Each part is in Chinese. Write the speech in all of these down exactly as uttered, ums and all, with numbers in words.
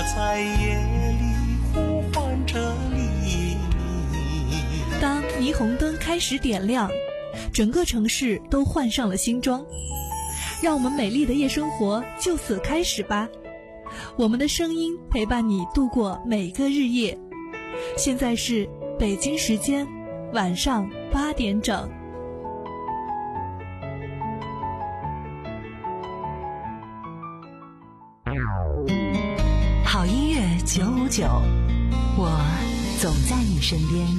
在夜里呼唤着你。 当霓虹灯开始点亮，整个城市都换上了新装，让我们美丽的夜生活就此开始吧。我们的声音陪伴你度过每个日夜。现在是北京时间晚上八点整。 好音乐九五九，我总在你身边。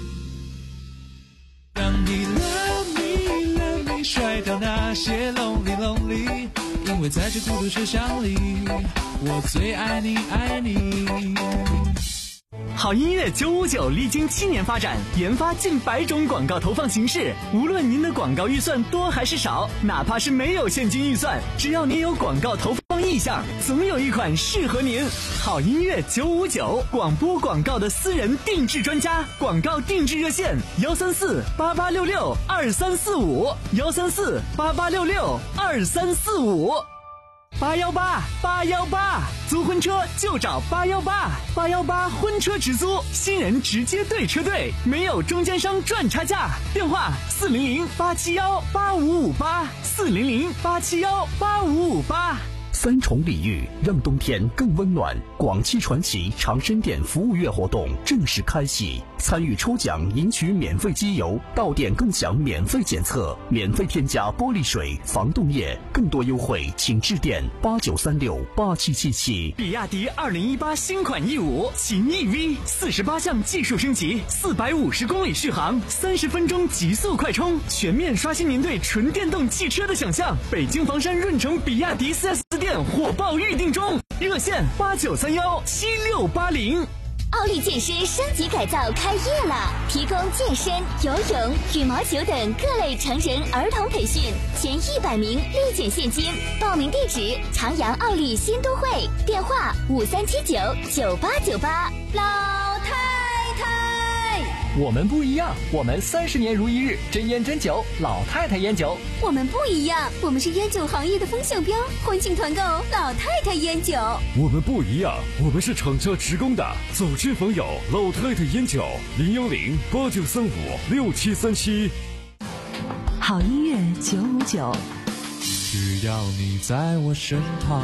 让你 love me love me 甩掉那些 lonely lonely， 因为在这孤独车厢里，我最爱你爱你。 好音乐九五九历经七年发展，研发近百种广告投放形式。无论您的广告预算多还是少，哪怕是没有现金预算，只要您有广告投放意向，总有一款适合您。好音乐九五九，广播广告的私人定制专家，广告定制热线幺三四八八六六二三四五幺三四八八六六二三四五。八幺八八幺八，租婚车就找八幺八八幺八婚车直租，新人直接对车队，没有中间商赚差价。电话四零零八七幺八五五八四零零八七幺八五五八。 三重礼遇让冬天更温暖。广汽传祺长生店服务月活动正式开启，参与抽奖赢取免费机油，到店共享免费检测，免费添加玻璃水、防冻液，更多优惠请致电八九三六八七七七。 比亚迪二零一八新款 E 五 秦 E V， 四十八项技术升级，四百五十公里续航，三十分钟极速快充，全面刷新您对纯电动汽车的想象。北京房山润城比亚迪 四 S 店火爆预定中，热线八九三幺七六八零。 奥利健身升级改造开业了，提供健身、游泳、羽毛球等各类成人儿童培训，前一百名立减现金。报名地址：长阳奥利新都会，电话五三七九九八九八。老太太， 我们不一样，我们三十年如一日，真烟真酒，老太太烟酒。 我们不一样，我们是烟酒行业的风向标，欢庆团购老太太烟酒。 我们不一样，我们是厂家职工的，走之访友老太太烟酒，零幺零八九三五六七三七。 好音乐九五九， 只要你在我身旁。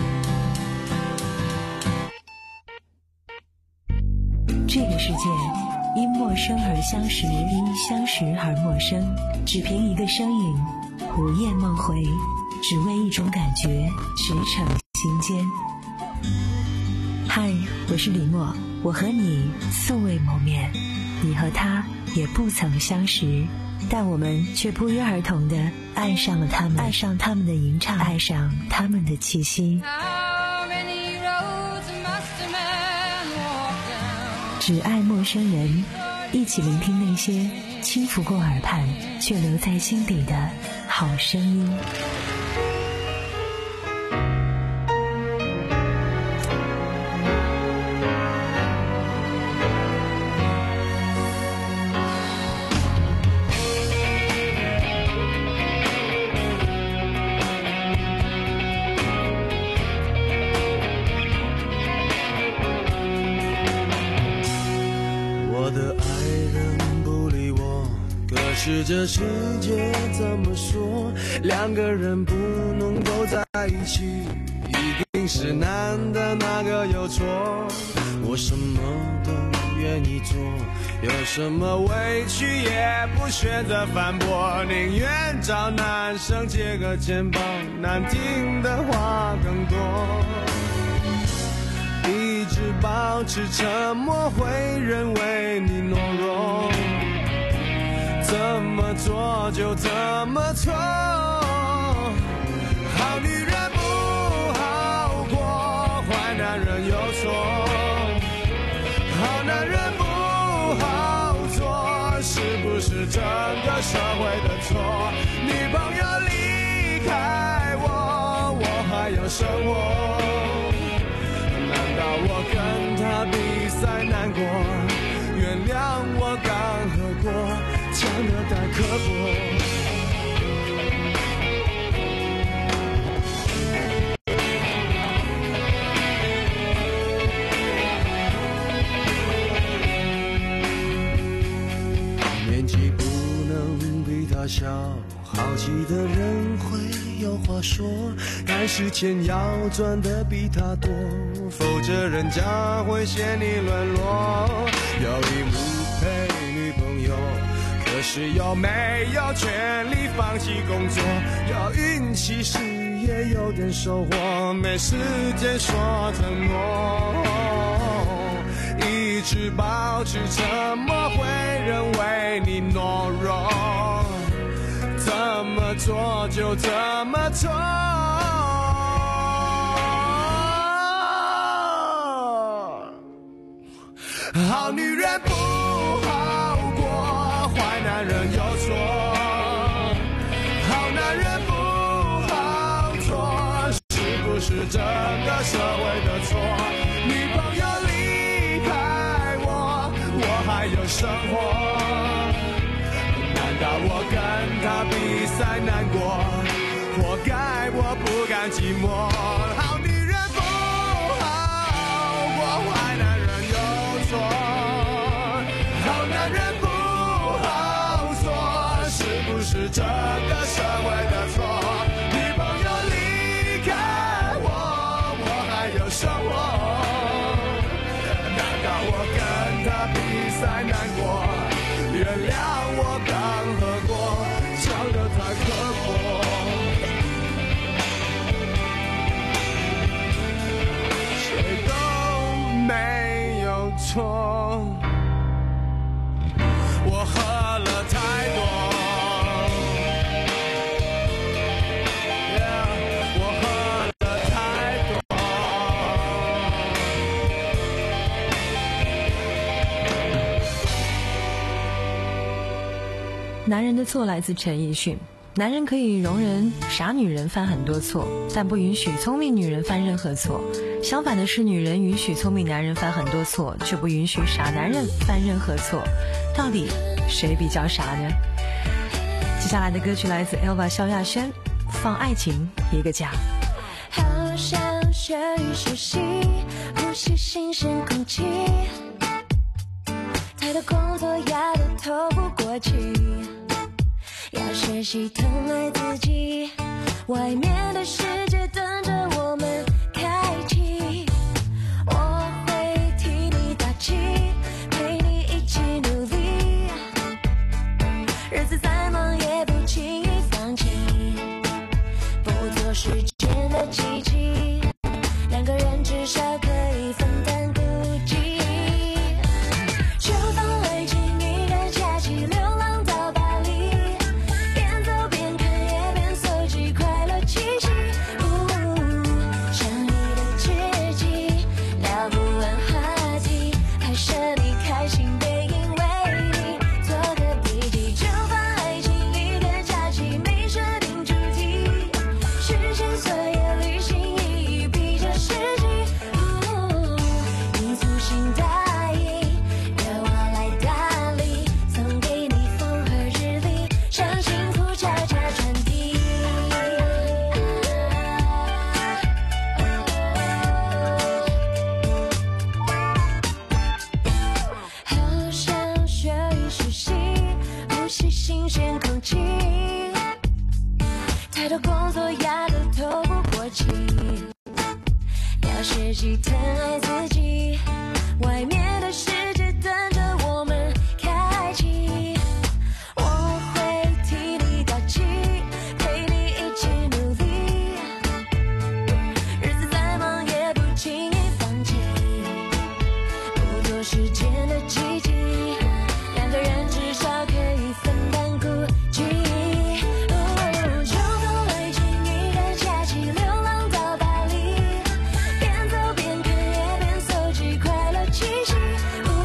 这个世界因陌生而相识，因相识而陌生，只凭一个声音，午夜梦回，只为一种感觉，驰骋心间。嗨，我是李默，我和你素未谋面，你和他也不曾相识，但我们却不约而同地爱上了他们，爱上他们的吟唱，爱上他们的气息。只爱陌生人，一起聆听那些轻拂过耳畔却留在心底的好声音。 是这世界怎么说，两个人不能够在一起，一定是男的那个有错。我什么都愿意做，有什么委屈也不选择反驳，宁愿找男生借个肩膀，难听的话更多。一直保持沉默，会认为你懦弱，怎么做就怎么错，好女人不好过，坏男人有错，好男人不好做，是不是整个社会的错？女朋友离开我，我还有生活，难道我跟他比赛难过？原谅我刚喝过，讲得太刻薄。 己的人会有话说，赶时间要赚的比他多，否则人家会嫌你沦落。有义务陪女朋友，可是又没有权利放弃工作。有运气时也有点收获，没时间说承诺。一直保持沉默，会认为你懦弱。怎么做就怎么做。好女人不好过，坏男人有错，好男人不好做，是不是整个社会的错？女朋友离开我，我还有生活。难道我跟他比赛难过？活该我不甘寂寞。好女人不好过，坏男人有错，好男人不好做，是不是这个社会的错？女朋友离开我，我还有生活。难道我跟他比赛难过？原谅我刚喝过，笑得太刻薄。谁都没有错，我喝了太多。Yeah, 我喝了太多。 男人的错来自陈奕迅。男人可以容忍傻女人犯很多错，但不允许聪明女人犯任何错。相反的是，女人允许聪明男人犯很多错，却不允许傻男人犯任何错。到底谁比较傻呢？接下来的歌曲来自 Elva 萧亚轩，放爱情一个假。 好想学一学习，呼吸新鲜空气，太多工作压得透不过气，要学习疼爱自己，外面的世界等着我们开启。我会替你打气，陪你一起努力，日子再忙也不轻易放弃，不做时间的机器，两个人至少可以分担孤寂。就放爱情一个假期，流浪到巴黎，边走边看也边搜集快乐气息。想你的知己，聊不完话题，拍摄你开心背影，为你做个笔记。就放爱情一个假期，没设定主题，实现所有旅行意义比较实际。你粗心大意，由我来打理，送给你风和日丽，让幸福悄悄传递。好想学一学习，呼吸新鲜空气，太多工作压得透不过气，要学习疼爱自己，外面的世界等着我们开启。我会替你打气，陪你一起努力，日子再忙也不轻易放弃，不做时间的机器，两个人至少可以分担孤寂。就放爱情一个假期，流浪到巴黎，边走边看也边搜集快乐气息。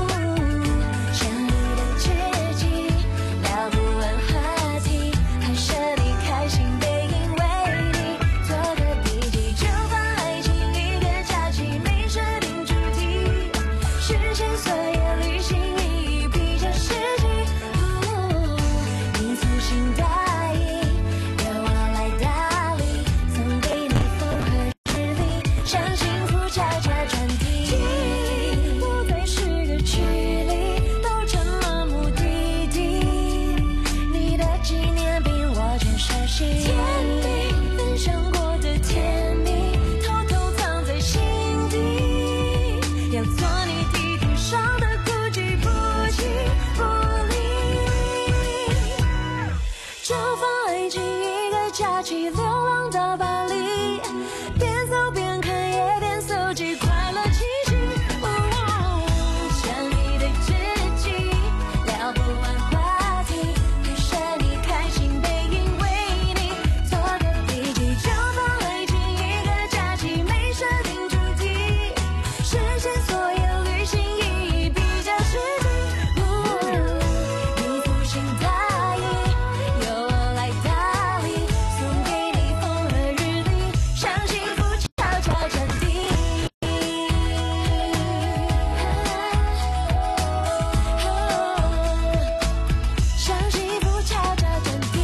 收集快乐气息。哦，想你对知己，聊不完话题，陪着你开心背影，为你做个笔记，就放爱情一个假期，没设定主题，实现所有旅行意义比较实际。哦，你粗心大意，由我来打理，送给你风和日丽，让幸福悄悄占地。让幸福悄悄占地。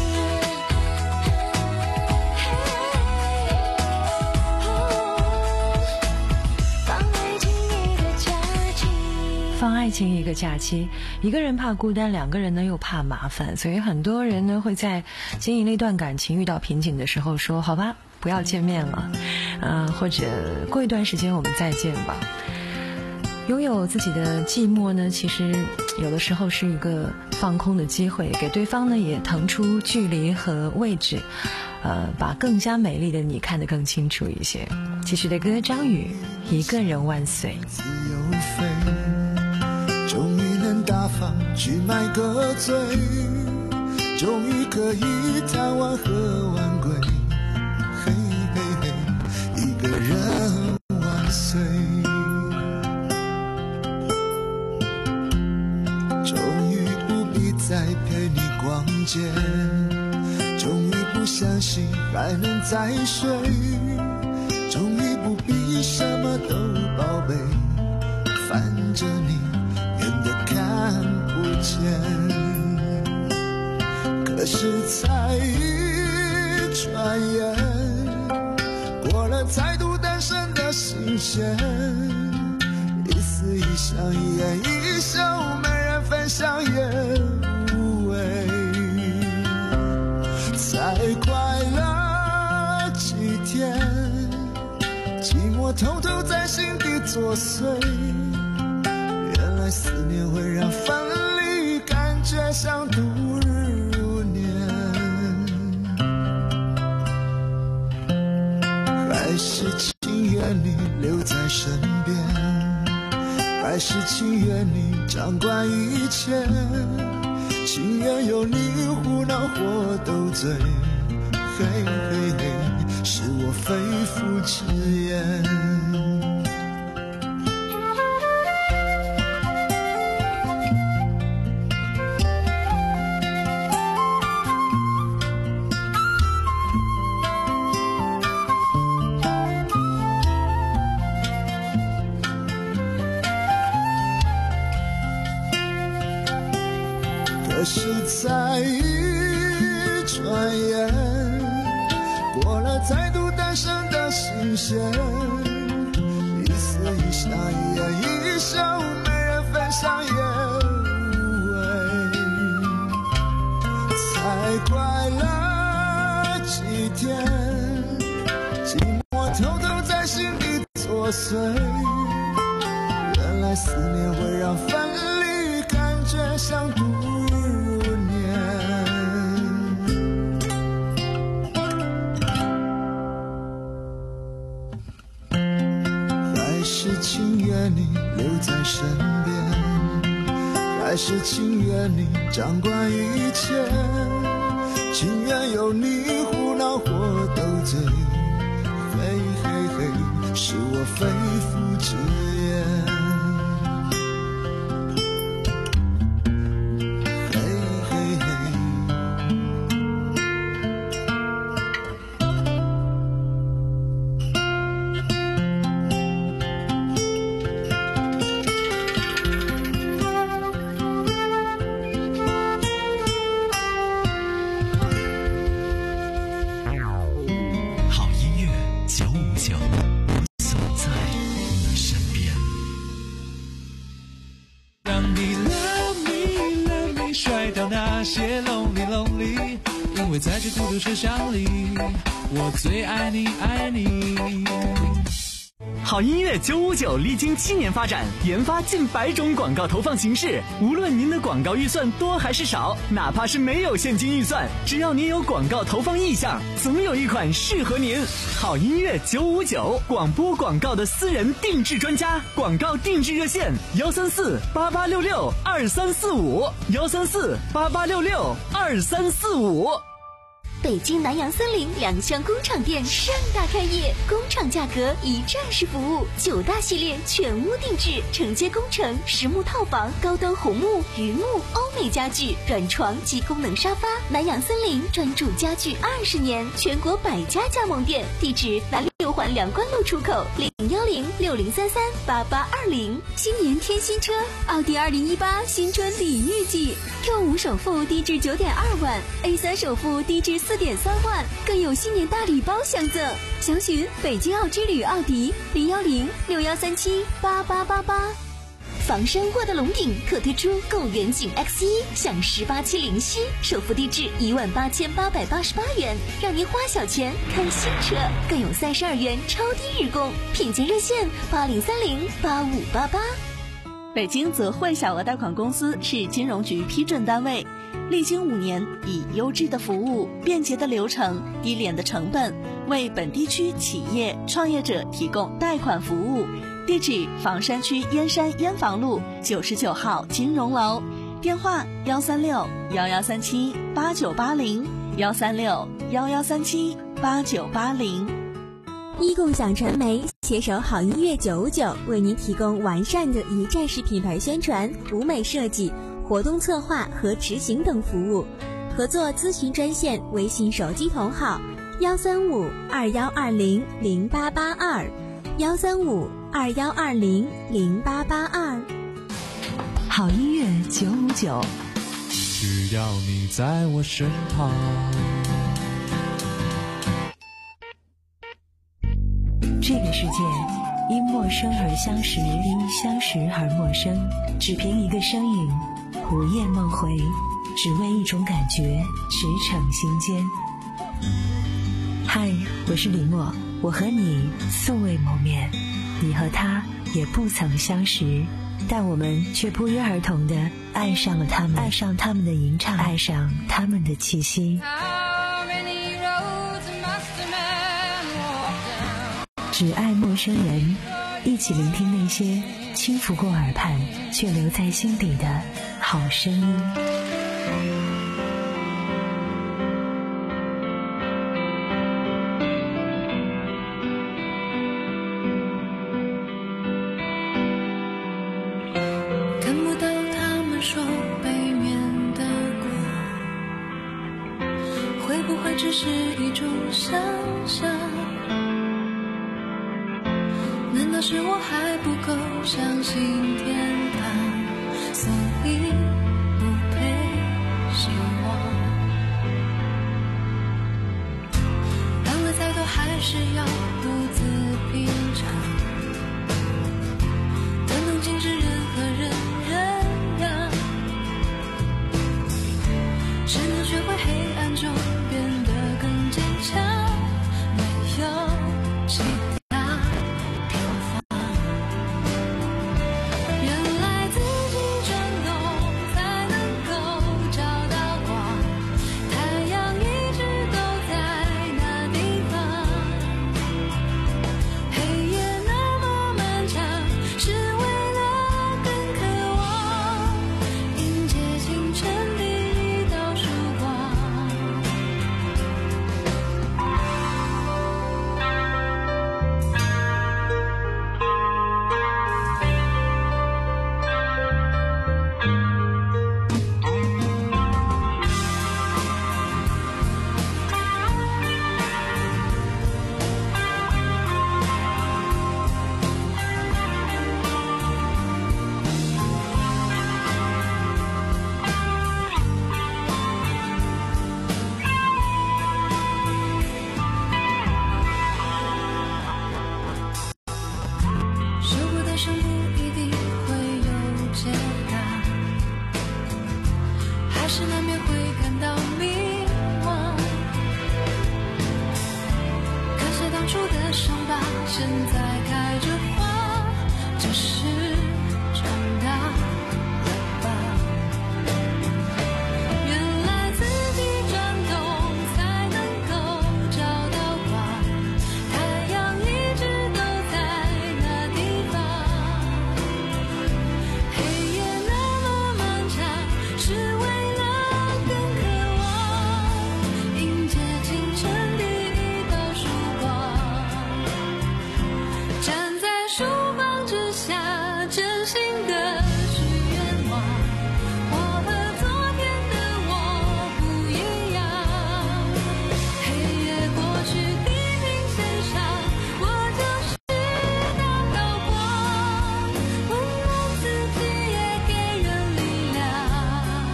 放爱情一个假期。 放爱情一个假期，一个人怕孤单，两个人呢又怕麻烦，所以很多人呢会在经营那段感情遇到瓶颈的时候说好吧，不要见面了，呃，或者过一段时间我们再见吧。拥有自己的寂寞呢，其实有的时候是一个放空的机会，给对方呢也腾出距离和位置，呃，把更加美丽的你看得更清楚一些。继续的歌，张宇，一个人万岁。 自由飞，终于能大方去买个醉，终于可以贪玩喝晚归，嘿嘿嘿，一个人万岁。终于不必再陪你逛街，终于不相信还能再睡，终于不必什么都宝贝，反正你远的看不见。可是才一转眼，过了再度单身的新鲜，一丝一香一言一笑，没人分享也无味。才快乐几天，寂寞偷偷在心底作祟，原来思念会让分离感觉像度日如年。还是情愿你留在身边，还是情愿你掌管一切，情愿有你胡闹或斗嘴，嘿嘿嘿，是我肺腑之言。可是才一转眼，过了再度单身的新鲜，一丝一香一言一笑，没人分享也无味。才快乐几天，寂寞偷偷在心底作祟，原来思念会让分离感觉像度日如年。还是情愿你留在身边，还是情愿你掌管一切，情愿有你胡闹或斗嘴，嘿嘿嘿，是我肺腑之言。 在这孤独车厢里，我最爱你，爱你。 好音乐九五九历经七年发展，研发近百种广告投放形式。无论您的广告预算多还是少，哪怕是没有现金预算，只要您有广告投放意向，总有一款适合您。好音乐九五九，广播广告的私人定制专家，广告定制热线幺三四八八六六二三四五幺三四八八六六二三四五。 北京南洋森林两厢工厂店盛大开业，工厂价格一站式服务，九大系列全屋定制，承接工程、实木套房、高端红木、榆木、欧美家具、软床及功能沙发。南洋森林专注家具二十年，全国百家加盟店，地址南六环梁关路出口零幺零六零三三八八二零。新年添新车，奥迪二零一八新春礼遇季 ，Q 五首付低至九点二万 ，A 三首付低至四点三万，更有新年大礼包相赠。详询北京奥之旅奥迪零幺零六幺三七八八八八。房山沃德龙顶可推出购远景 X 一，享十八期零息，首付低至一万八千八百八十八元，让您花小钱看新车，更有三十二元超低日供，品鉴热线八零三零八五八八。 北京泽汇小额贷款公司是金融局批准单位，历经五年，以优质的服务、便捷的流程、低廉的成本，为本地区企业创业者提供贷款服务。地址：房山区燕山燕房路九十九号金融楼，电话：幺三六幺幺三七八九八零幺三六幺幺三七八九八零。 一共享传媒携手好音乐九五九，为您提供完善的一站式品牌宣传、舞美设计、活动策划和执行等服务。合作咨询专线：微信手机同号幺三五二幺二零零八八二幺三五二幺二零零八八二。 好音乐九五九， 只要你在我身旁。 这个世界因陌生而相识，因相识而陌生，只凭一个声音，午夜梦回，只为一种感觉，驰骋心间。嗨，我是李默，我和你素未谋面，你和他也不曾相识，但我们却不约而同地爱上了他们，爱上他们的吟唱，爱上他们的气息。只爱陌生人，一起聆听那些轻拂过耳畔却留在心底的好声音。 看不到他们说背面的果，会不会只是一种想象？难道是我还不够相信天堂，所以不配希望？当了再多还是要独自品尝，但能禁止任何人忍让，只能学会黑暗中变得更坚强，没有其他现在开着就是长大了吧。原来自己转动才能够找到光，太阳一直都在那地方。黑夜那么漫长，是为了更渴望迎接清晨第一道曙光。站在曙光之下，真心的许愿望，我和昨天的我不一样。黑夜过去，地平线上，我就是那道光，温暖自己也给人力量，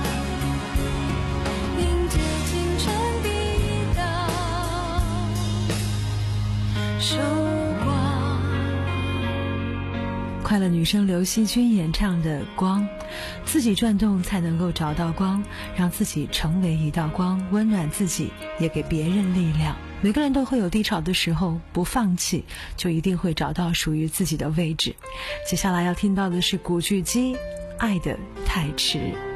迎接清晨第一道曙光。 快乐女声刘惜君演唱的《光》，自己转动才能够找到光，让自己成为一道光，温暖自己，也给别人力量。每个人都会有低潮的时候，不放弃，就一定会找到属于自己的位置。接下来要听到的是古巨基《爱得太迟》。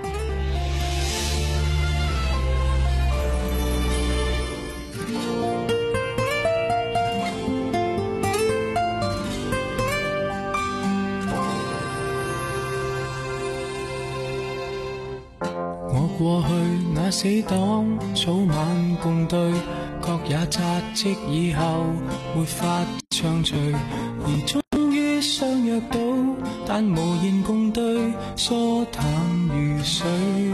我過去那死黨，早晚共對，各也扎職以後沒法暢聚，而終於相約到，但無言共對，疏淡如水。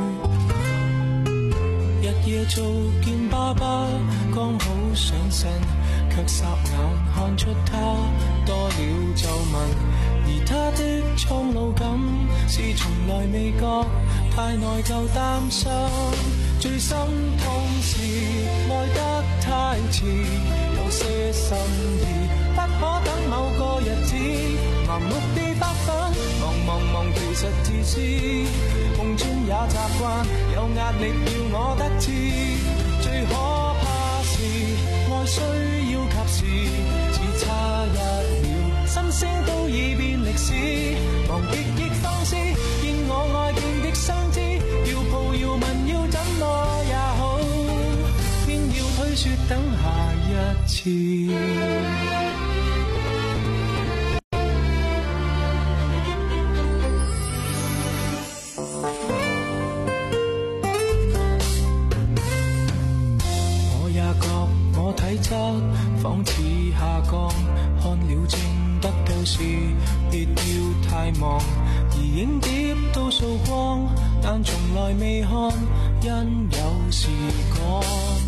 日夜做見爸爸，剛好上身，卻霎眼看出他多了皺紋，而他的蒼老感是從來未覺，太內疚擔心。最心痛是愛得太遲，有些心意不可等某個日子，盲目地發奮，忙忙忙其實自私，夢中也習慣有壓力要我得志，最可怕是愛需要及時，只差一秒心聲都已變歷史，忘極亦放肆，見我愛見的相知，要抱要問要怎麼也好，偏要推說等下一次。體質仿似下降，看了症得到時別要太忙，而影碟都掃光，但從來未看，因有時趕。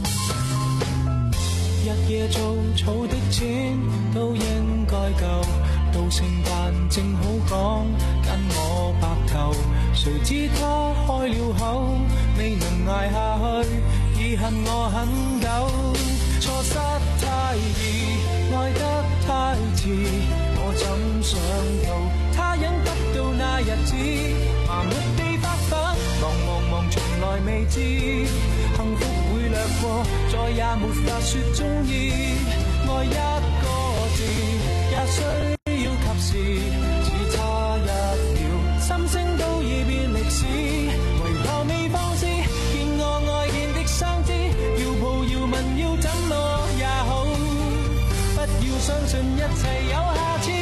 日夜做草的錢都應該夠，到聖誕正好講跟我白頭，誰知他開了口，未能捱下去，已恨我很久。錯失太易，愛得太遲，我怎想到他忍不到那日子，盲目地發奮，忙忙忙從來未知，幸福會掠過，再也沒法說中意，愛一個字也需要及時，只差一秒心聲都已變歷史，為何未放肆，見我愛見的相知，要抱要問要怎麼也好，不要相信一切有下次，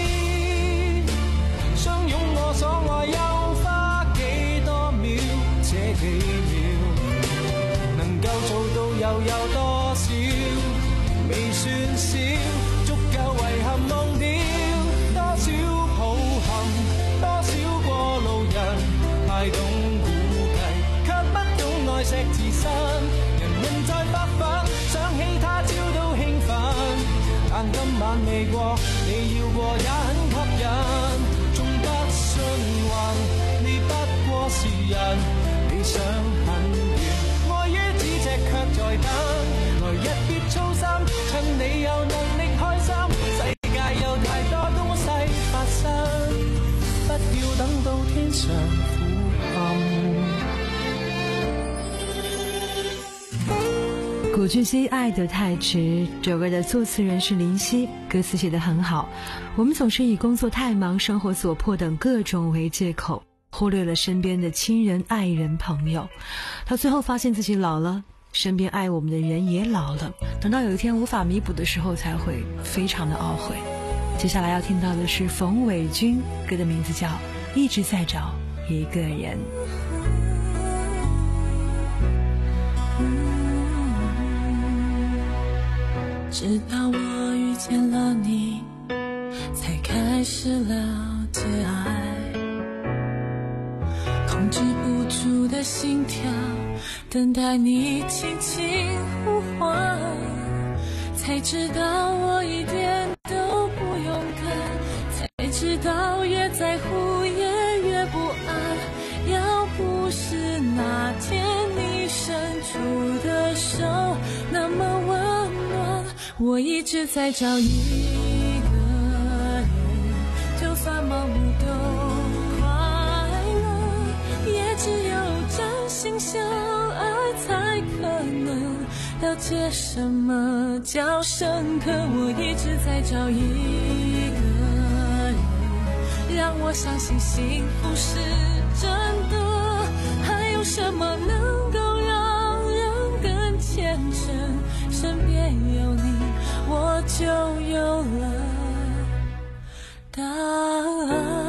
相擁我所愛又花幾多秒，這幾秒能夠做到又有多少，未算少，足夠遺憾忘掉，多少抱憾，多少過路人，太懂估計，卻不懂愛惜自身，人人在發奮，想起他朝都興奮，但今晚未過，你要過也很吸引，縱不信運，你不過是人，理想很遠，愛於咫尺卻在等，來日別操心，趁你有能力開心，世界有太多東西發生，不要等到天上苦暗。 古巨蜥爱得太迟，这首歌的作词人是林夕，歌词写得很好。我们总是以工作太忙、生活所迫等各种为借口，忽略了身边的亲人、爱人、朋友，到最后发现自己老了，身边爱我们的人也老了，等到有一天无法弥补的时候，才会非常的懊悔。接下来要听到的是冯伟军，歌的名字叫《一直在找一个人》。 直到我遇见了你，才开始了解爱，控制不住的心跳，等待你轻轻呼唤，才知道我一点都不勇敢，才知道越在乎也越不安。要不是那天你伸出的手那么温暖，我一直在找一个人，就算盲目都快乐，也只有真心相爱才可能了解什么叫深刻。我一直在找一个人，让我相信幸福是真的，还有什么能够让人更虔诚？身边有你，我就有了答案。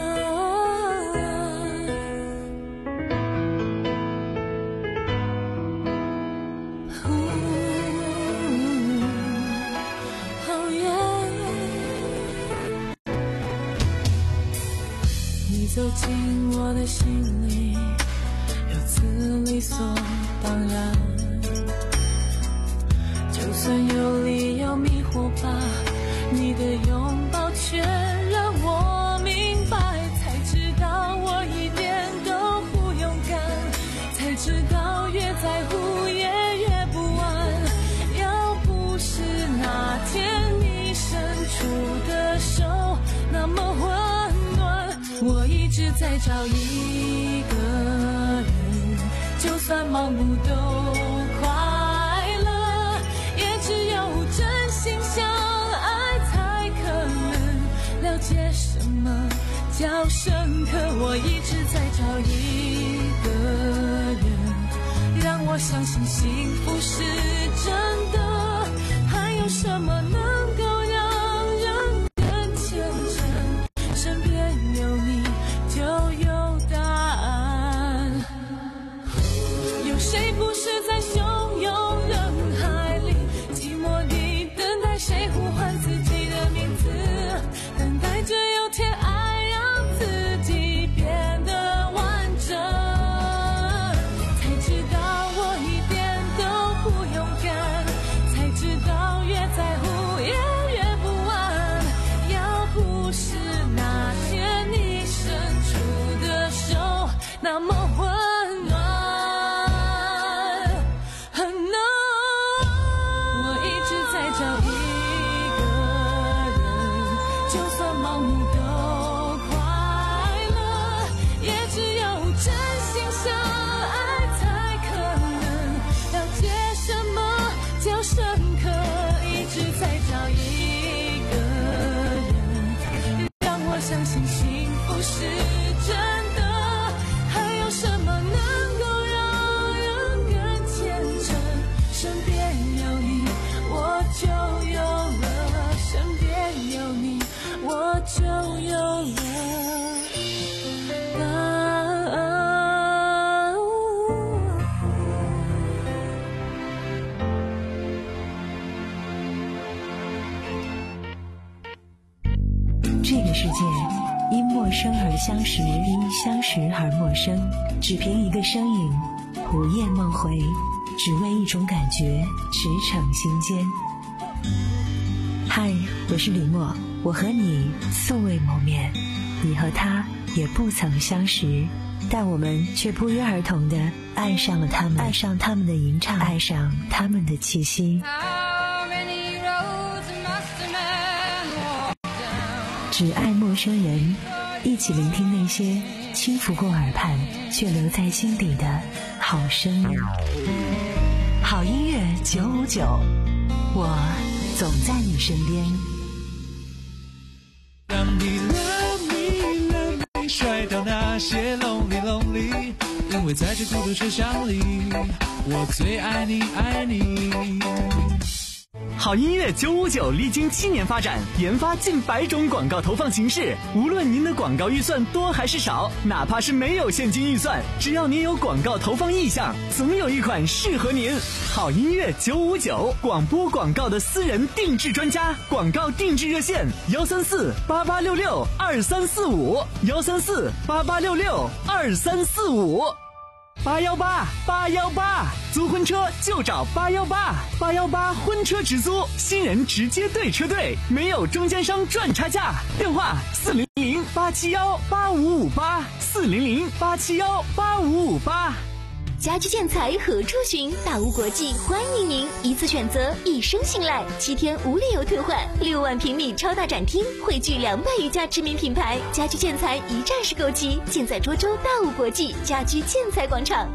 你走进我的心里，如此理所当然，就算有理由迷惑吧，你的拥抱却让我明白，才知道我一点都不勇敢，才知道越在乎也越不安。要不是那天你伸出的手那么温暖，我一直在找一个人，就算盲目都快乐，也只有真心相爱才可能了解什么叫深刻。我一直在找一个人，让我相信幸福是真的，还有什么能够让人更虔诚？身边有你就有答案。有谁不是在汹涌人海里，寂寞地等待谁呼唤自己的名字，等待着有天爱让自己变得完整，才知道我一点都不勇敢，才知道越在乎也越不安。要不是那天你伸出的手那么温暖，我一直在找一个人，就算盲目都快乐，也只有真心相爱才可能了解什么叫深刻。一直在找一个人，让我相信幸福是真的，还有什么能够让人更虔诚？身边有你我就有了，身边有你我就有了答案。 这个世界因陌生而相识，因相识而陌生，只凭一个身影，午夜梦回，只为一种感觉驰骋心间。嗨，我是李默，我和你素未谋面，你和他也不曾相识，但我们却不约而同地爱上了他们，爱上他们的吟唱，爱上他们的气息。只爱陌生人，一起聆听那些轻拂过耳畔却留在心底的好声音。 好音乐九五九，我总在你身边。 让你 love me love me 甩掉那些 lonely lonely， 因为在这孤独车厢里，我最爱你爱你。 好音乐九五九历经七年发展，研发近百种广告投放形式。无论您的广告预算多还是少，哪怕是没有现金预算，只要您有广告投放意向，总有一款适合您。好音乐九五九，广播广告的私人定制专家，广告定制热线：幺三四八八六六二三四五，幺三四八八六六二三四五。八幺八八幺八，租婚车就找八幺八，八幺八婚车直租，新人直接对车队，没有中间商赚差价。电话四零零八七幺八五五八，四零零八七幺八五五八。 家居建材何处寻？大屋国际欢迎您，一次选择，一生信赖，七天无理由退换，六万平米超大展厅，汇聚两百余家知名品牌，家居建材一站式购齐，尽在涿州大屋国际家居建材广场。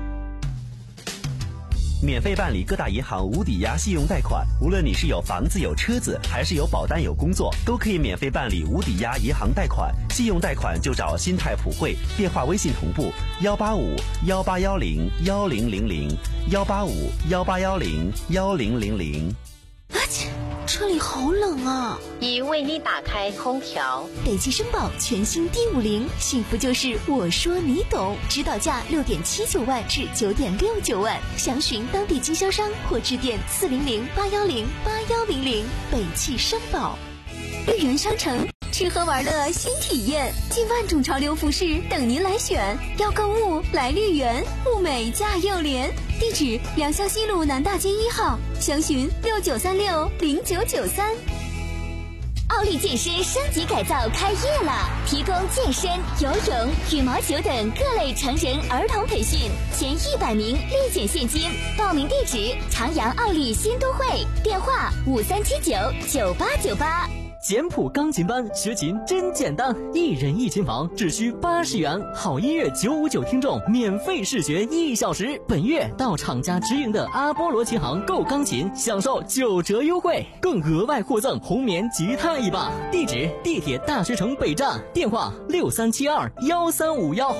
免费办理各大银行无抵押信用贷款，无论你是有房子有车子，还是有保单有工作，都可以免费办理无抵押银行贷款。信用贷款就找新泰普惠，电话微信同步幺八五幺八幺零幺零零零幺八五幺八幺零幺零零零。 啊切，车里好冷啊！ 已为你打开空调。 北汽绅宝全新 D 五零，幸福就是我说你懂，指导价六点七九万至九点六九万，详询当地经销商或致电四零零八幺零八幺零零。北汽绅宝。绿园商城，吃喝玩乐新体验，近万种潮流服饰等您来选。要购物来绿园，物美价又廉。地址：良乡西路南大街一号，详询六九三六零九九三。奥利健身升级改造开业了，提供健身、游泳、羽毛球等各类成人儿童培训，前一百名立减现金。报名地址：长阳奥利新都会，电话五三七九九八九八。 简谱钢琴班学琴真简单，一人一琴房只需八十元，好音乐九五九听众免费试学一小时。本月到厂家直营的阿波罗琴行购钢琴，享受九折优惠，更额外获赠红棉吉他一把。地址：地铁大学城北站，电话六三七二幺三五幺。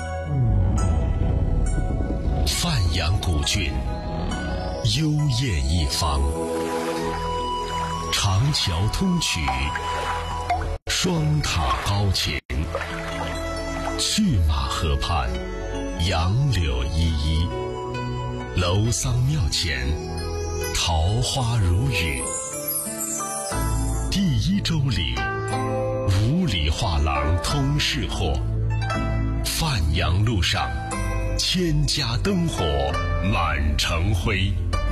范阳古郡，幽艳一方。长桥通衢，双塔高擎，去马河畔，杨柳依依，楼桑庙前，桃花如雨。第一州里，五里画廊通市货，范阳路上，千家灯火满城辉。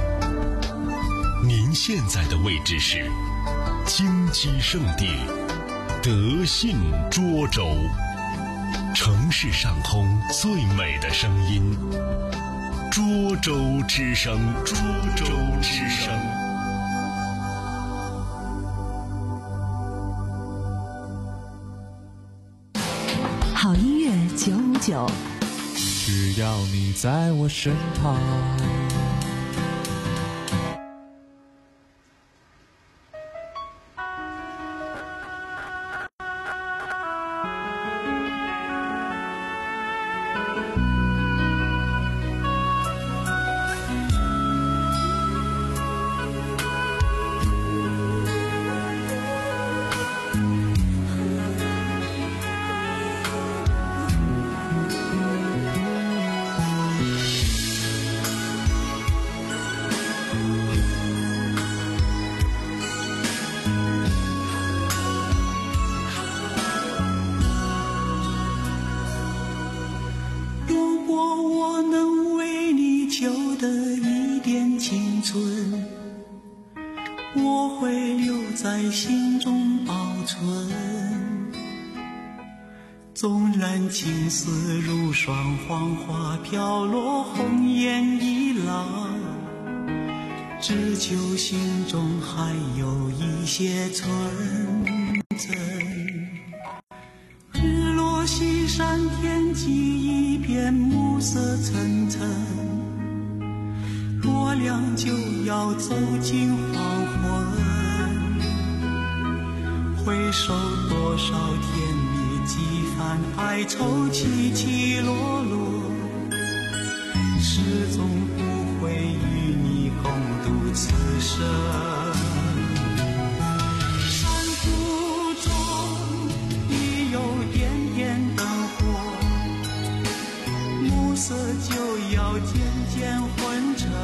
您现在的位置是金鸡圣地德信涿州，城市上空最美的声音，涿州之声，涿州之声。 好音乐九五九， 只要你在我身旁。 青丝如霜，黄花飘落，红颜已老，只求心中还有一些纯真。日落西山，天际一片暮色沉沉，若俩就要走进黄昏，回首多少甜蜜几番哀愁起起落落，始终不会与你共度此生。山途中已有点点灯火，暮色就要渐渐昏沉，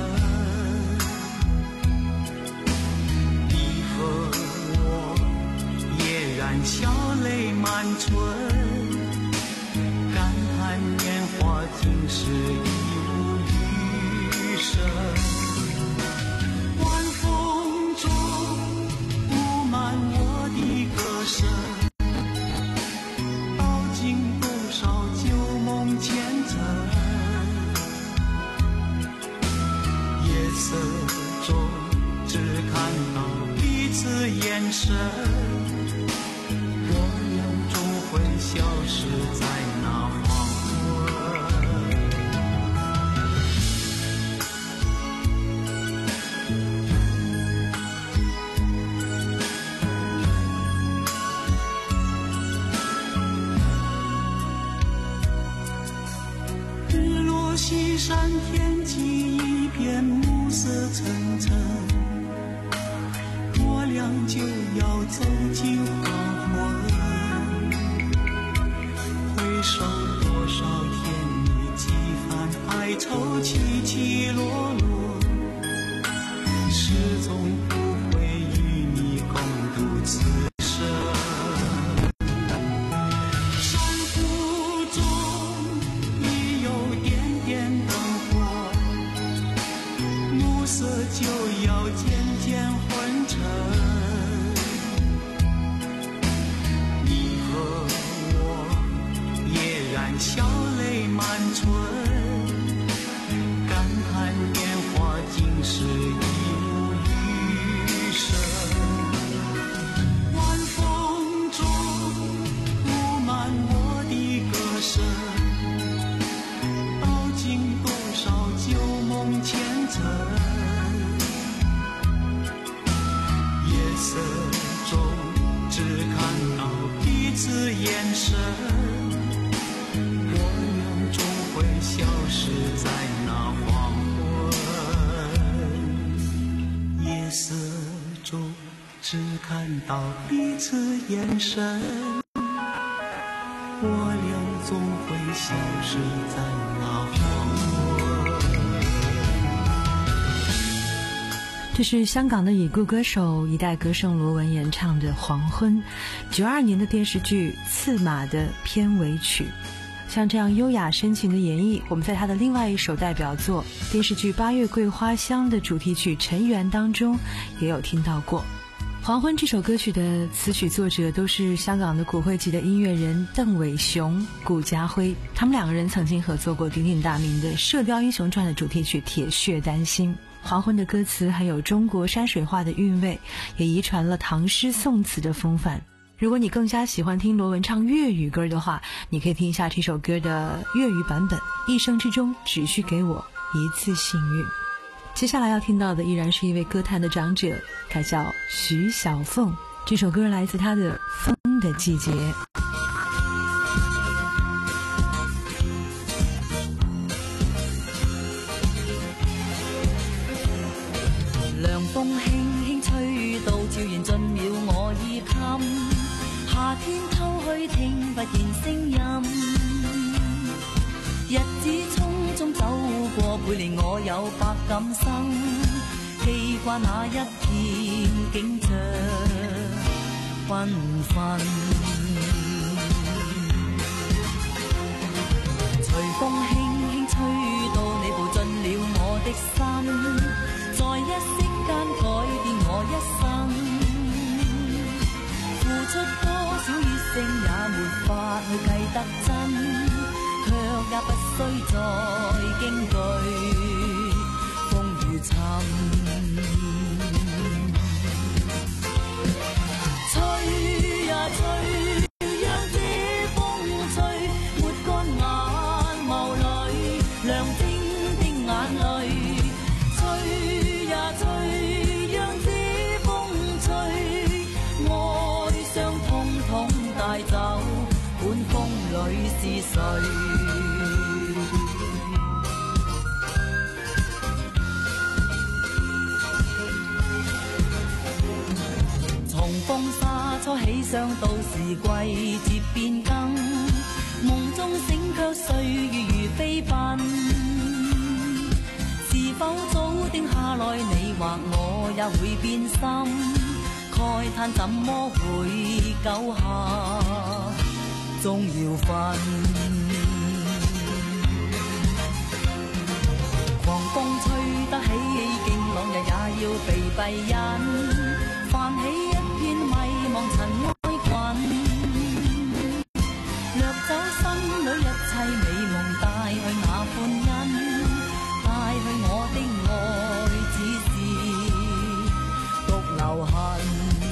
你和我也然笑泪满唇，感叹年华竟是一无余生。晚风中布满我的歌声，道尽多少旧梦前尘。夜色中只看到彼此眼神，我俩终会消失在那黄昏。日落西山，天际一片暮色沉沉，我俩就要走进黄昏，回首多少甜蜜几番哀愁起起落落，始终不会与你共度此生。山途中已有点点灯火，暮色就要渐渐昏沉，你和我也然笑泪满唇，感叹年华竟是一无余生。晚风中布满我的歌声，道尽多少旧梦前尘。夜色中只看到彼此眼神，我俩终会消失在那黄昏。夜色中只看到彼此眼神，我俩终会消失在那黄昏。 这是香港的已故歌手一代歌圣罗文演唱的《黄昏》，九二年的电视剧《刺马》的片尾曲。像这样优雅深情的演绎，我们在他的另外一首代表作电视剧《八月桂花香》的主题曲《尘缘》当中也有听到过。《黄昏》这首歌曲的词曲作者都是香港的骨灰级的音乐人邓伟雄、顾嘉辉，他们两个人曾经合作过鼎鼎大名的《射雕英雄传》的主题曲《铁血丹心》。黄昏的歌词很有中国山水画的韵味，也遗传了唐诗宋词的风范。如果你更加喜欢听罗文唱粤语歌的话，你可以听一下这首歌的粤语版本，一生之中只需给我一次幸运。接下来要听到的依然是一位歌坛的长者，他叫徐小凤，这首歌来自他的《风的季节》。 凉风轻轻吹到，悄然进了我衣襟。夏天偷去，聽不見聲音。日子匆匆走過，背離我有百感生。記掛那一片景象繽紛。隨風輕輕吹到，你步進了我的心。在一息間改變我一生，付出多少熱誠也沒法去計得真，卻也不需再驚懼風雨沉。吹呀吹，讓這風吹，抹乾眼眸裏亮晶的眼淚。吹风里是谁？从风沙初起霜到时季节变更，梦中醒却岁月如飞奔。是否早定下来，你或我也会变心？慨叹怎麼會久下，終要分。狂風吹得起勁浪，日也要被閉忍，泛起一片迷茫塵埃滾，掠走心裏一切美夢，帶去那歡欣，帶去我的愛，只是獨留痕。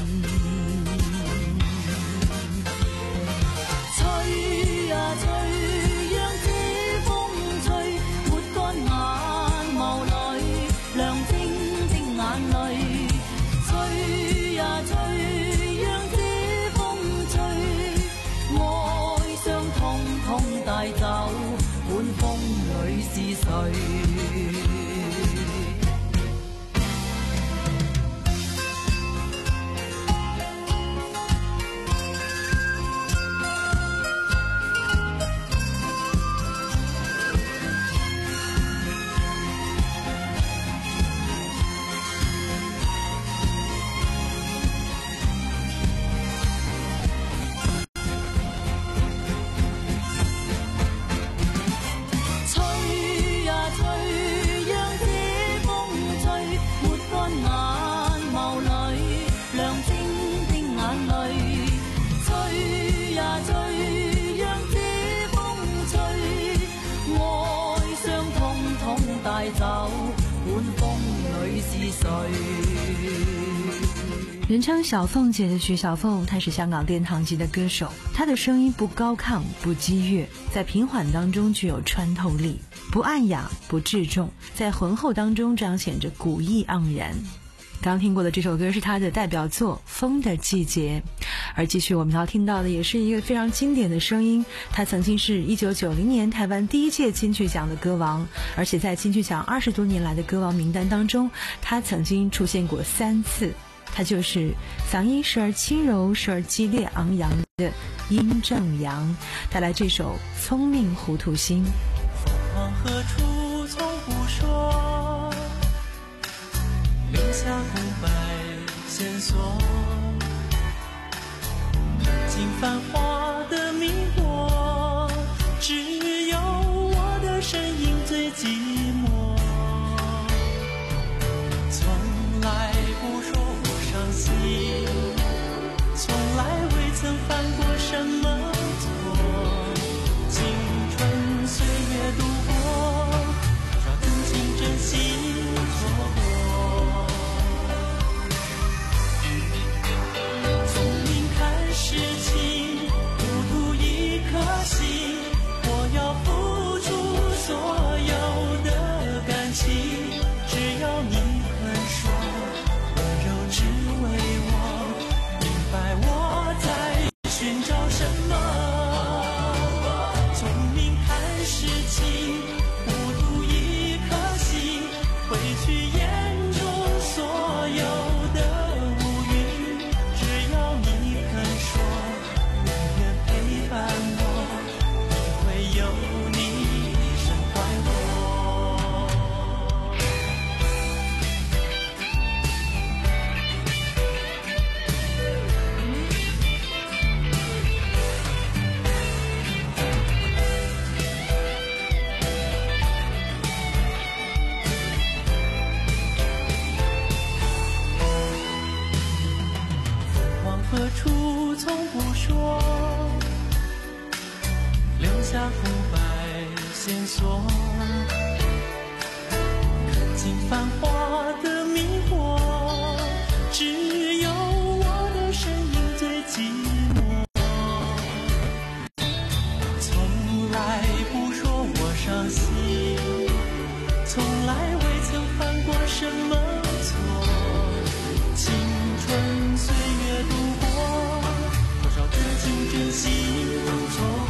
人称小凤姐的徐小凤，她是香港殿堂级的歌手，她的声音不高亢不激越，在平缓当中具有穿透力，不暗哑不至重，在浑厚当中彰显着古意盎然。刚听过的这首歌是她的代表作《风的季节》，而继续我们要听到的也是一个非常经典的声音，她曾经是一九九零年台湾第一届金曲奖的歌王，而且在金曲奖二十多年来的歌王名单当中，她曾经出现过三次。他就是嗓音时而轻柔时而激烈昂扬的殷正阳，带来这首《聪明糊涂心》。 往何处从不说，留下空白线索，尽繁华的迷惑，只有我的身影最寂寞，从来不说从来未曾犯过什么错，青春岁月度过，多少真情真心错过。从明开始起，糊涂一颗心，我要付出所有的感情，只要你肯说，温柔只为我。我在寻找什么？从明开始起，糊涂一颗心，挥去眼中所有的乌云。只要你肯说，永远陪伴我，只会有你深怀我。何处从不说，留下空白线索，看尽繁华的迷惑，只有我的身影最寂寞，从来不说我伤心，从来未曾犯过什么错，青春岁月度过，多少真情真心错过。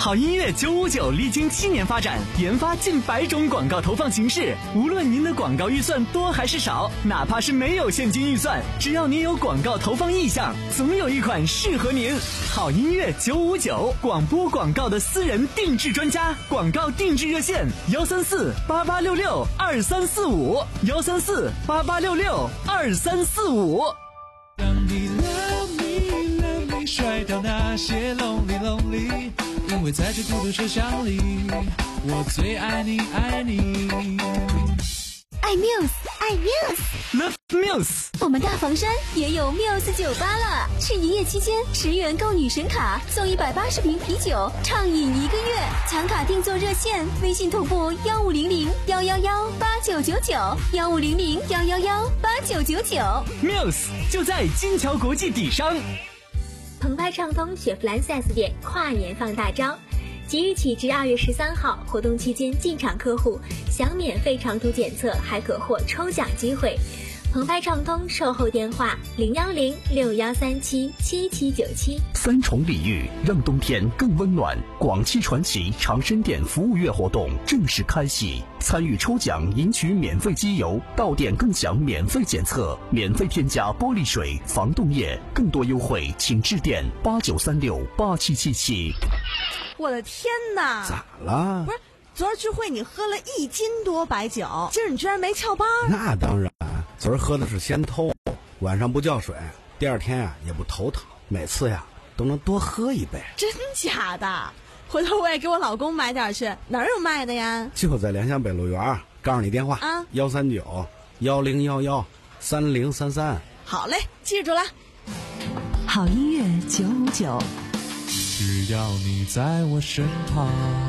好音乐九五九历经七年发展，研发近百种广告投放形式。无论您的广告预算多还是少，哪怕是没有现金预算，只要您有广告投放意向，总有一款适合您。好音乐九五九，广播广告的私人定制专家，广告定制热线：幺三四八八六六二三四五，幺三四八八六六二三四五。 当你 love me love me 甩掉那些 lonely lonely， 因为在这孤独车厢里，我最爱你爱你。 爱 Muse， 爱 Muse，Love Muse。 我们大房山也有 Muse 酒吧了，是一夜期间十元购女神卡，送一百八十瓶啤酒，畅饮一个月。抢卡定做热线，微信同步幺五零零幺幺幺八九九九，幺五零零幺幺幺八九九九。 Muse 就在金桥国际底商。 澎湃畅通雪佛兰 四 S 店跨年放大招。即日起至二月十三号，活动期间进场客户享免费长途检测，还可获抽奖机会。澎湃畅通售后电话零幺零六幺三七七七九七。 三重礼遇让冬天更温暖。广汽传祺长生店服务月活动正式开启，参与抽奖赢取免费机油，到店更享免费检测，免费添加玻璃水、防冻液，更多优惠请致电八九三六八七七七。 我的天哪！ 咋了？ 不是，昨儿聚会你喝了一斤多白酒，今儿你居然没翘班？ 那当然，昨儿喝的是仙偷，晚上不叫水，第二天呀、啊、也不头疼，每次呀都能多喝一杯。 真假的？回头我也给我老公买点去，哪儿有卖的呀？ 就在联想北路园，告诉你电话啊，幺三九幺零幺幺三零三三。 好嘞，记住了。 好音乐九五九。 只要你在我身旁。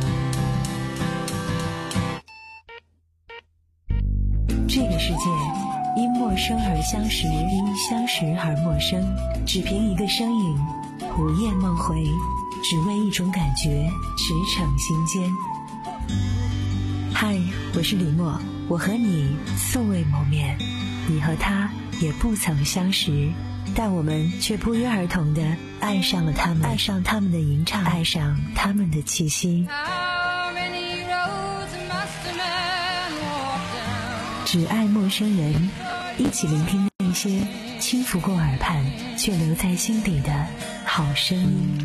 这个世界因陌生而相识，因相识而陌生，只凭一个身影，午夜梦回，只为一种感觉，驰骋心间。嗨，我是李默，我和你素未谋面，你和他也不曾相识，但我们却不约而同地爱上了他们，爱上他们的吟唱，爱上他们的气息。只爱陌生人，一起聆听那些轻拂过耳畔却留在心底的好声音。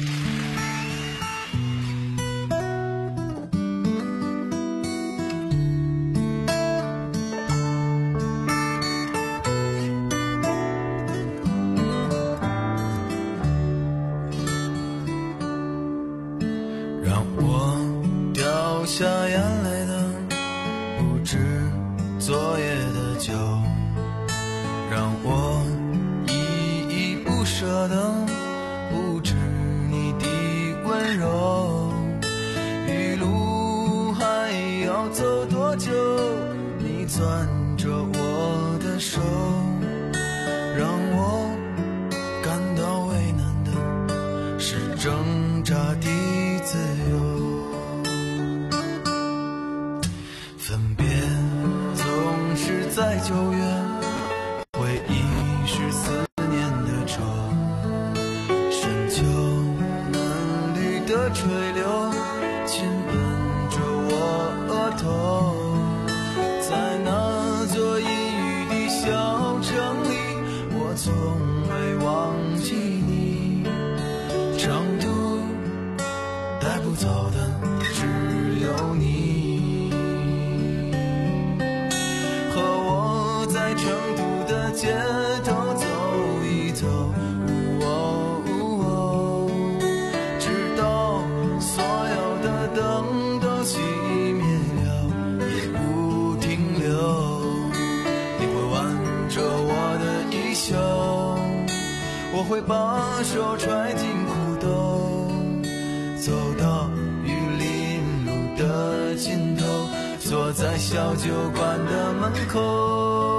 让我掉下眼泪的不止昨夜的酒，让我依依不舍的不止你的温柔。一路还要走多久？你攥着我的手，让我感到为难的是挣扎的自由。分别总是在九月，回忆是思念的愁，深秋嫩绿的垂柳亲吻着我额头，在那座阴雨的小城里，我从未忘记你，长途带不走的只有你。成都的街头走一走，哦哦，直到所有的灯都熄灭了，也不停留。你会挽着我的衣袖，我会把手揣进裤兜，走到玉林路的尽头，坐在小酒馆的门口。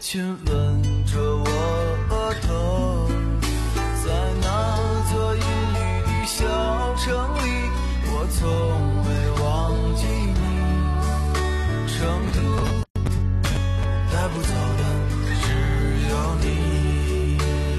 亲吻着我额头，在那座阴雨的小城里，我从未忘记你。成都带不走的只有你，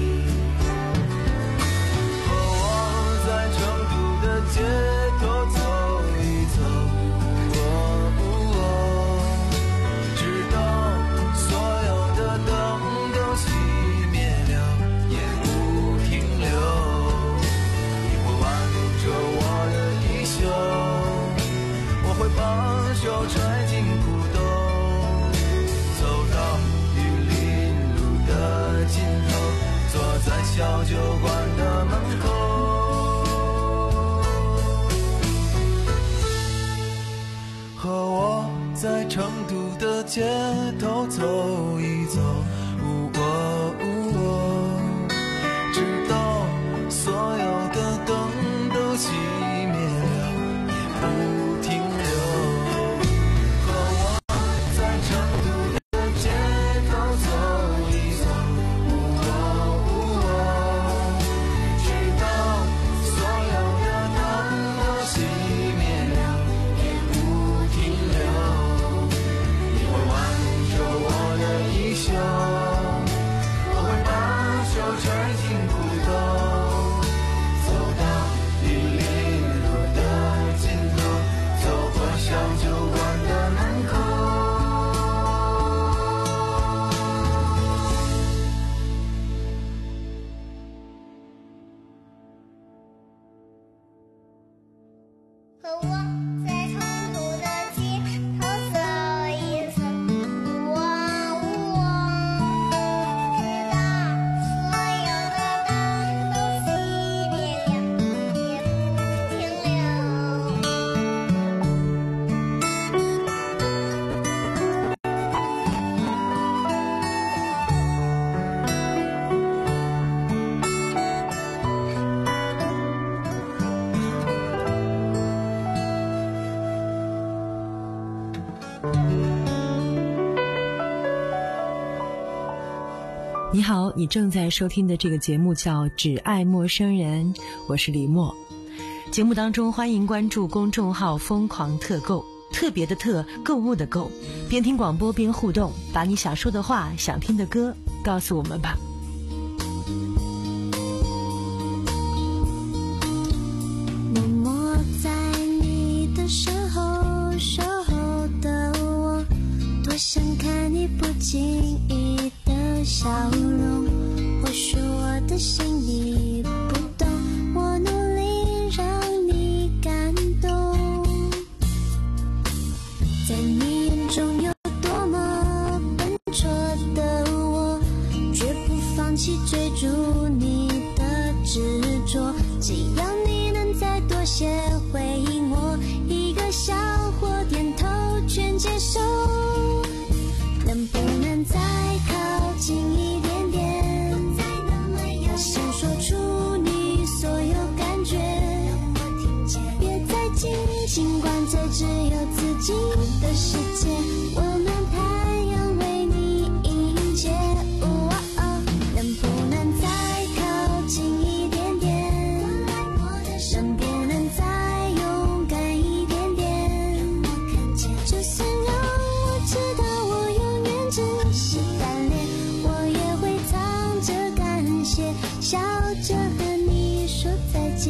和我在成都的街头走一走，哦哦，直到所有的灯都熄灭了，也不停留。你会挽着我的衣袖，我会把手揣进裤兜，走到玉林路的尽头，坐在小酒馆的门口。和我在成都的街头走一走，哦哦哦，直到所有的灯都熄灭了，也不停留。和我在成都的街头走一走，哦哦，直到所有的灯都熄灭了，也不停留。你会挽着我的衣袖，我会把手揣进裤兜，走到玉林路的尽头，走过小酒馆的门口。 和我在成都的街头走一走，哦哦，直到所有的灯都熄灭了，也不停留。 你好，你正在收听的这个节目叫《只爱陌生人》，我是李默。节目当中欢迎关注公众号疯狂特购，特别的特，购物的购，边听广播边互动，把你想说的话、想听的歌告诉我们吧。 默默在你的身后守候的我，多想看你不经意的笑容。或许我的心你不懂，我努力让你感动。在你眼中有多么笨拙的我，绝不放弃追逐你的执着。只要你能再多些回应我，一个笑或点头全接受。能不能再靠近一点点，想说出你所有感觉，别再紧紧关在只有自己的世界，温暖太阳为你迎接。哦哦，能不能再靠近一点点，能不能再勇敢一点点，就算让我知道我永远只是单恋，我也会藏着感谢，笑着和你说再见。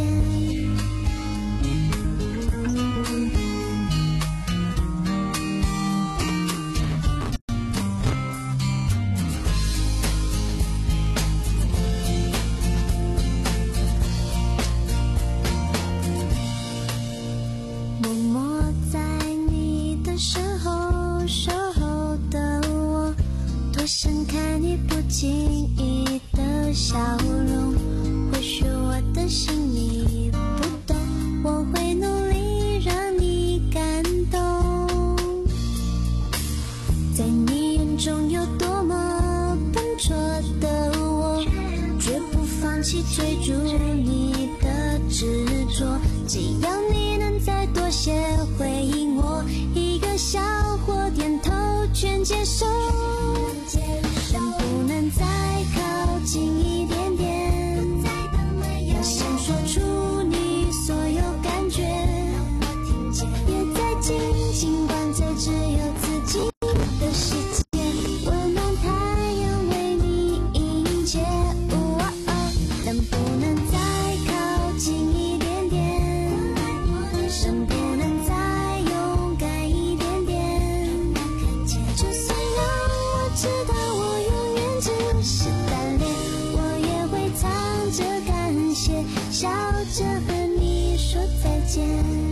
默默在你的身后守候的我，多想看你不经意的笑容。或许我的心你不懂，我会努力让你感动。在你眼中有多么笨拙的我，绝不放弃追逐你的执着。只要你能再多些回应我，一个笑或点头全接受。 知道我永远只是单恋，我也会藏着感谢，笑着和你说再见。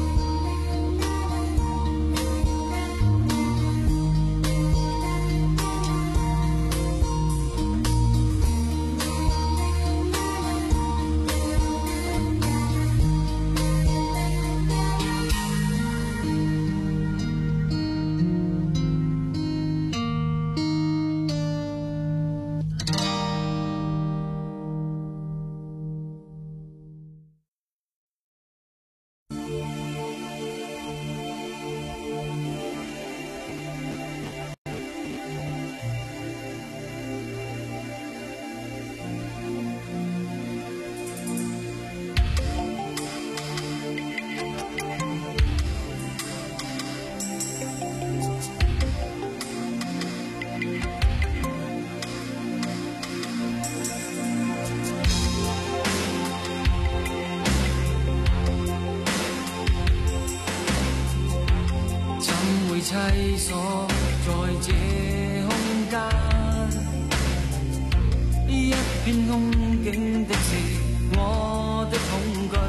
栖所在這空間，一片空境的是我的恐懼，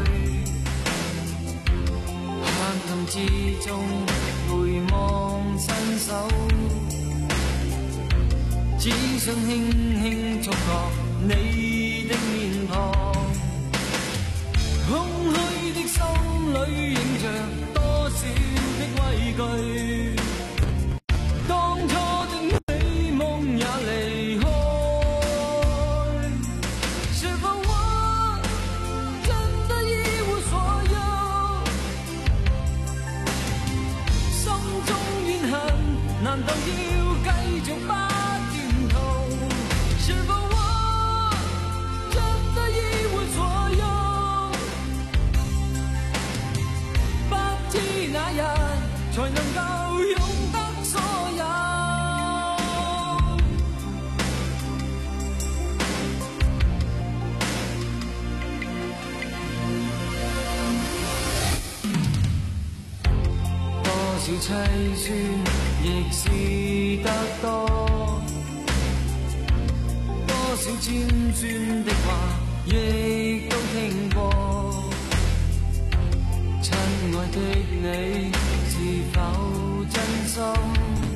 黑暗之中回望伸手，只想輕輕觸覺你的面龐，空虛的心裏映着多少的畏懼，當初的美夢也離開，是否我真的一無所有？心中怨恨難道要繼續不斷痛？是否我真的一無所有？不知哪日才能夠擁得所有。多少凄酸亦是得多，多少尖酸的話亦都聽過，親愛的你是否真心？